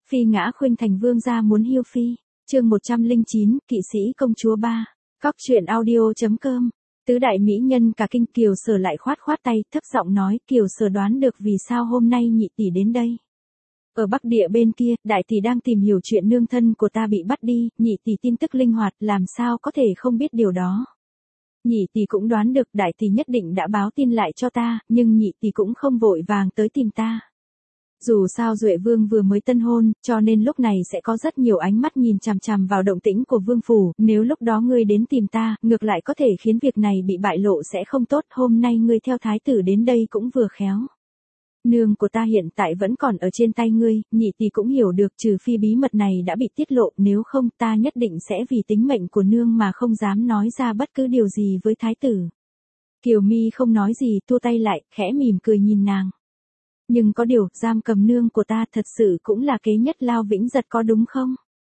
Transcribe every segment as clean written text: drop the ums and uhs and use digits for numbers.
Phi ngã khuynh thành vương gia muốn hiêu phi. Chương 109, kỵ sĩ công chúa 3. Cóc truyện audio.com. Tứ đại mỹ nhân cả kinh. Kiều Sở lại khoát khoát tay, thấp giọng nói, Kiều Sở đoán được vì sao hôm nay nhị tỷ đến đây. Ở Bắc Địa bên kia, đại tỷ đang tìm hiểu chuyện nương thân của ta bị bắt đi, nhị tỷ tin tức linh hoạt, làm sao có thể không biết điều đó. Nhị tỷ cũng đoán được đại tỷ nhất định đã báo tin lại cho ta, nhưng nhị tỷ cũng không vội vàng tới tìm ta. Dù sao Duệ Vương vừa mới tân hôn, cho nên lúc này sẽ có rất nhiều ánh mắt nhìn chằm chằm vào động tĩnh của Vương phủ, nếu lúc đó ngươi đến tìm ta, ngược lại có thể khiến việc này bị bại lộ sẽ không tốt, hôm nay ngươi theo thái tử đến đây cũng vừa khéo. Nương của ta hiện tại vẫn còn ở trên tay ngươi, nhị tỷ cũng hiểu được trừ phi bí mật này đã bị tiết lộ, nếu không ta nhất định sẽ vì tính mệnh của nương mà không dám nói ra bất cứ điều gì với thái tử. Kiều Mi không nói gì, thua tay lại, khẽ mỉm cười nhìn nàng. Nhưng có điều, giam cầm nương của ta thật sự cũng là kế nhất lao vĩnh giật có đúng không?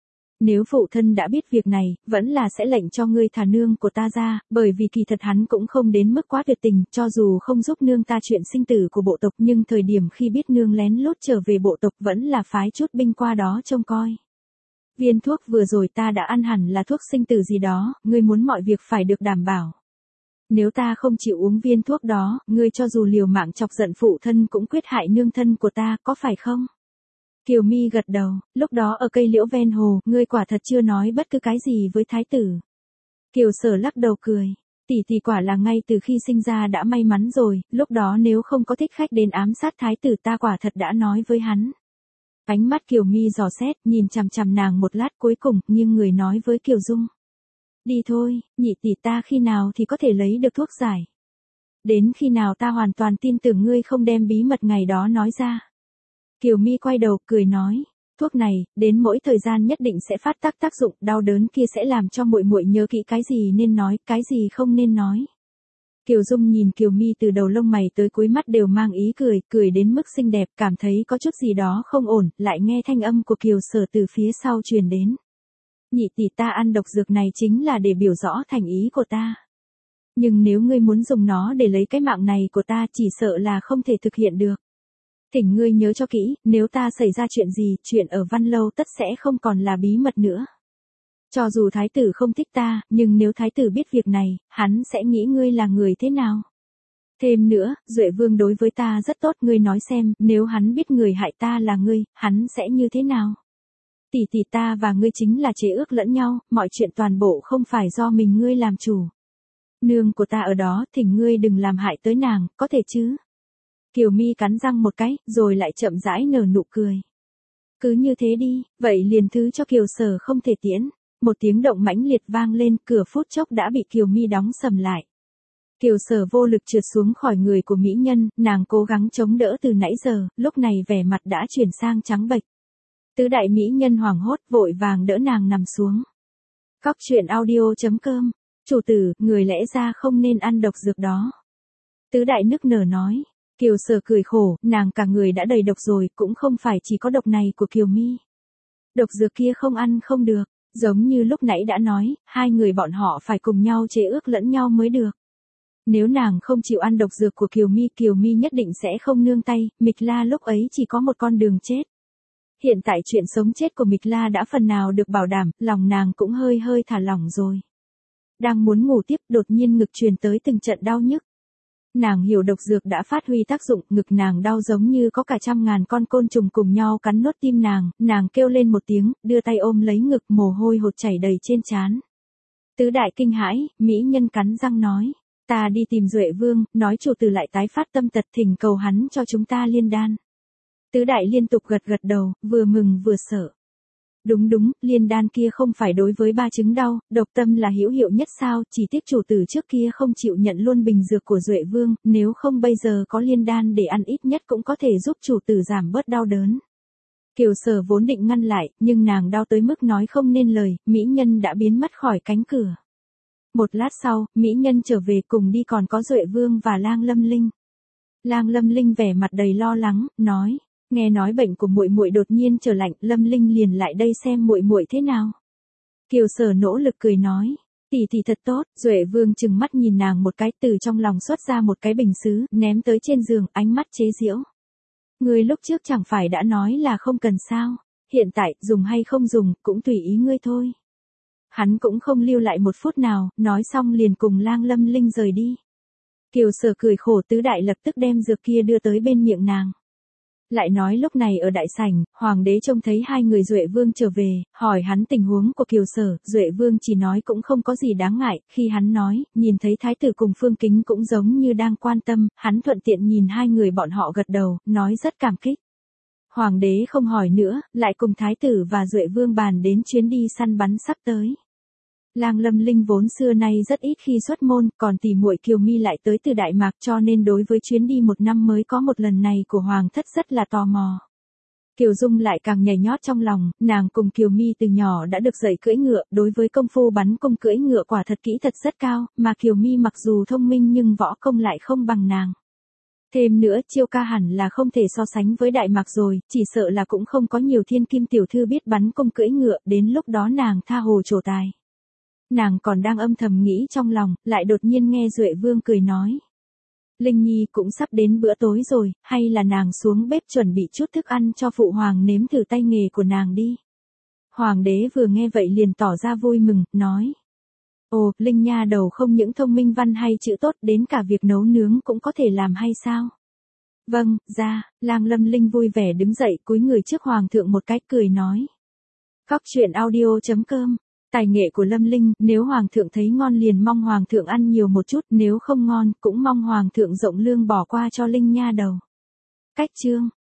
Nếu phụ thân đã biết việc này, vẫn là sẽ lệnh cho ngươi thả nương của ta ra, bởi vì kỳ thật hắn cũng không đến mức quá tuyệt tình, cho dù không giúp nương ta chuyện sinh tử của bộ tộc, nhưng thời điểm khi biết nương lén lút trở về bộ tộc vẫn là phái chút binh qua đó trông coi. Viên thuốc vừa rồi ta đã ăn hẳn là thuốc sinh tử gì đó, ngươi muốn mọi việc phải được đảm bảo. Nếu ta không chịu uống viên thuốc đó, ngươi cho dù liều mạng chọc giận phụ thân cũng quyết hại nương thân của ta, có phải không? Kiều Mi gật đầu, lúc đó ở cây liễu ven hồ, ngươi quả thật chưa nói bất cứ cái gì với thái tử. Kiều Sở lắc đầu cười, tỷ tỷ quả là ngay từ khi sinh ra đã may mắn rồi, lúc đó nếu không có thích khách đến ám sát thái tử ta quả thật đã nói với hắn. Ánh mắt Kiều Mi dò xét, nhìn chằm chằm nàng một lát cuối cùng, nhưng người nói với Kiều Dung. Đi thôi, nhị tỷ ta khi nào thì có thể lấy được thuốc giải. Đến khi nào ta hoàn toàn tin tưởng ngươi không đem bí mật ngày đó nói ra. Kiều Mi quay đầu, cười nói, thuốc này, đến mỗi thời gian nhất định sẽ phát tác dụng, đau đớn kia sẽ làm cho muội muội nhớ kỹ cái gì nên nói, cái gì không nên nói. Kiều Dung nhìn Kiều Mi từ đầu lông mày tới cuối mắt đều mang ý cười, cười đến mức xinh đẹp, cảm thấy có chút gì đó không ổn, lại nghe thanh âm của Kiều Sở từ phía sau truyền đến. Nhị tỷ ta ăn độc dược này chính là để biểu rõ thành ý của ta. Nhưng nếu ngươi muốn dùng nó để lấy cái mạng này của ta chỉ sợ là không thể thực hiện được. Thỉnh ngươi nhớ cho kỹ, nếu ta xảy ra chuyện gì, chuyện ở Văn Lâu tất sẽ không còn là bí mật nữa. Cho dù thái tử không thích ta, nhưng nếu thái tử biết việc này, hắn sẽ nghĩ ngươi là người thế nào. Thêm nữa, Duệ Vương đối với ta rất tốt, ngươi nói xem, nếu hắn biết người hại ta là ngươi, hắn sẽ như thế nào? Tỷ tỷ ta và ngươi chính là chế ước lẫn nhau, mọi chuyện toàn bộ không phải do mình ngươi làm chủ. Nương của ta ở đó, thỉnh ngươi đừng làm hại tới nàng, có thể chứ? Kiều Mi cắn răng một cái, rồi lại chậm rãi nở nụ cười. Cứ như thế đi, vậy liền thứ cho Kiều Sở không thể tiễn. Một tiếng động mãnh liệt vang lên, cửa phút chốc đã bị Kiều Mi đóng sầm lại. Kiều Sở vô lực trượt xuống khỏi người của mỹ nhân, nàng cố gắng chống đỡ từ nãy giờ, lúc này vẻ mặt đã chuyển sang trắng bệch. Tứ đại mỹ nhân hoảng hốt vội vàng đỡ nàng nằm xuống. Cóc truyện audio.com. Chủ tử, người lẽ ra không nên ăn độc dược đó. Tứ đại nức nở nói. Kiều Sở cười khổ, nàng cả người đã đầy độc rồi, cũng không phải chỉ có độc này của Kiều Mi. Độc dược kia không ăn không được, giống như lúc nãy đã nói, hai người bọn họ phải cùng nhau chế ước lẫn nhau mới được. Nếu nàng không chịu ăn độc dược của Kiều Mi nhất định sẽ không nương tay, Mịch La lúc ấy chỉ có một con đường chết. Hiện tại chuyện sống chết của Mịch La đã phần nào được bảo đảm, lòng nàng cũng hơi thả lỏng rồi. Đang muốn ngủ tiếp, đột nhiên ngực truyền tới từng trận đau nhức. Nàng hiểu độc dược đã phát huy tác dụng, ngực nàng đau giống như có cả trăm ngàn con côn trùng cùng nhau cắn nuốt tim nàng kêu lên một tiếng, đưa tay ôm lấy ngực, mồ hôi hột chảy đầy trên trán. Tứ đại kinh hãi, mỹ nhân cắn răng nói, ta đi tìm Duệ Vương, nói chủ tử lại tái phát tâm tật, thỉnh cầu hắn cho chúng ta liên đan. Tứ đại liên tục gật đầu, vừa mừng vừa sợ. Đúng, liên đan kia không phải đối với ba chứng đau, độc tâm là hữu hiệu nhất sao, chỉ tiếc chủ tử trước kia không chịu nhận luôn bình dược của Duệ Vương, nếu không bây giờ có liên đan để ăn ít nhất cũng có thể giúp chủ tử giảm bớt đau đớn. Kiều Sở vốn định ngăn lại, nhưng nàng đau tới mức nói không nên lời, mỹ nhân đã biến mất khỏi cánh cửa. Một lát sau, mỹ nhân trở về cùng đi còn có Duệ Vương và Lang Lâm Linh. Lang Lâm Linh vẻ mặt đầy lo lắng, nói. Nghe nói bệnh của muội muội đột nhiên trở lạnh, Lâm Linh liền lại đây xem muội muội thế nào. Kiều Sở nỗ lực cười nói, tỷ tỷ thật tốt. Duệ Vương trừng mắt nhìn nàng một cái, từ trong lòng xuất ra một cái bình sứ, ném tới trên giường, ánh mắt chế giễu. Ngươi lúc trước chẳng phải đã nói là không cần sao? Hiện tại, dùng hay không dùng, cũng tùy ý ngươi thôi. Hắn cũng không lưu lại một phút nào, nói xong liền cùng Lang Lâm Linh rời đi. Kiều Sở cười khổ, tứ đại lập tức đem dược kia đưa tới bên miệng nàng. Lại nói lúc này ở đại sảnh, hoàng đế trông thấy hai người Duệ Vương trở về, hỏi hắn tình huống của Kiều Sở, Duệ Vương chỉ nói cũng không có gì đáng ngại, khi hắn nói, nhìn thấy thái tử cùng Phương Kính cũng giống như đang quan tâm, hắn thuận tiện nhìn hai người bọn họ gật đầu, nói rất cảm kích. Hoàng đế không hỏi nữa, lại cùng thái tử và Duệ Vương bàn đến chuyến đi săn bắn sắp tới. Lang Lâm Linh vốn xưa nay rất ít khi xuất môn, còn tỷ muội Kiều Mi lại tới từ Đại Mạc, cho nên đối với chuyến đi một năm mới có một lần này của Hoàng thất rất là tò mò. Kiều Dung lại càng nhảy nhót trong lòng, nàng cùng Kiều Mi từ nhỏ đã được dạy cưỡi ngựa, đối với công phu bắn cung cưỡi ngựa quả thật kỹ thật rất cao, mà Kiều Mi mặc dù thông minh nhưng võ công lại không bằng nàng. Thêm nữa, Chiêu ca hẳn là không thể so sánh với Đại Mạc rồi, chỉ sợ là cũng không có nhiều thiên kim tiểu thư biết bắn cung cưỡi ngựa, đến lúc đó nàng tha hồ trổ tài. Nàng còn đang âm thầm nghĩ trong lòng, lại đột nhiên nghe Duệ Vương cười nói. Linh Nhi cũng sắp đến bữa tối rồi, hay là nàng xuống bếp chuẩn bị chút thức ăn cho phụ hoàng nếm thử tay nghề của nàng đi. Hoàng đế vừa nghe vậy liền tỏ ra vui mừng, nói. Ồ, Linh nha đầu không những thông minh văn hay chữ tốt, đến cả việc nấu nướng cũng có thể làm hay sao? Vâng, ra, Lang Lâm Linh vui vẻ đứng dậy cúi người trước hoàng thượng một cái cười nói. Cóc truyện audio.com. Tài nghệ của Lâm Linh, nếu hoàng thượng thấy ngon liền mong hoàng thượng ăn nhiều một chút, nếu không ngon, cũng mong hoàng thượng rộng lương bỏ qua cho Linh nha đầu. Cách chương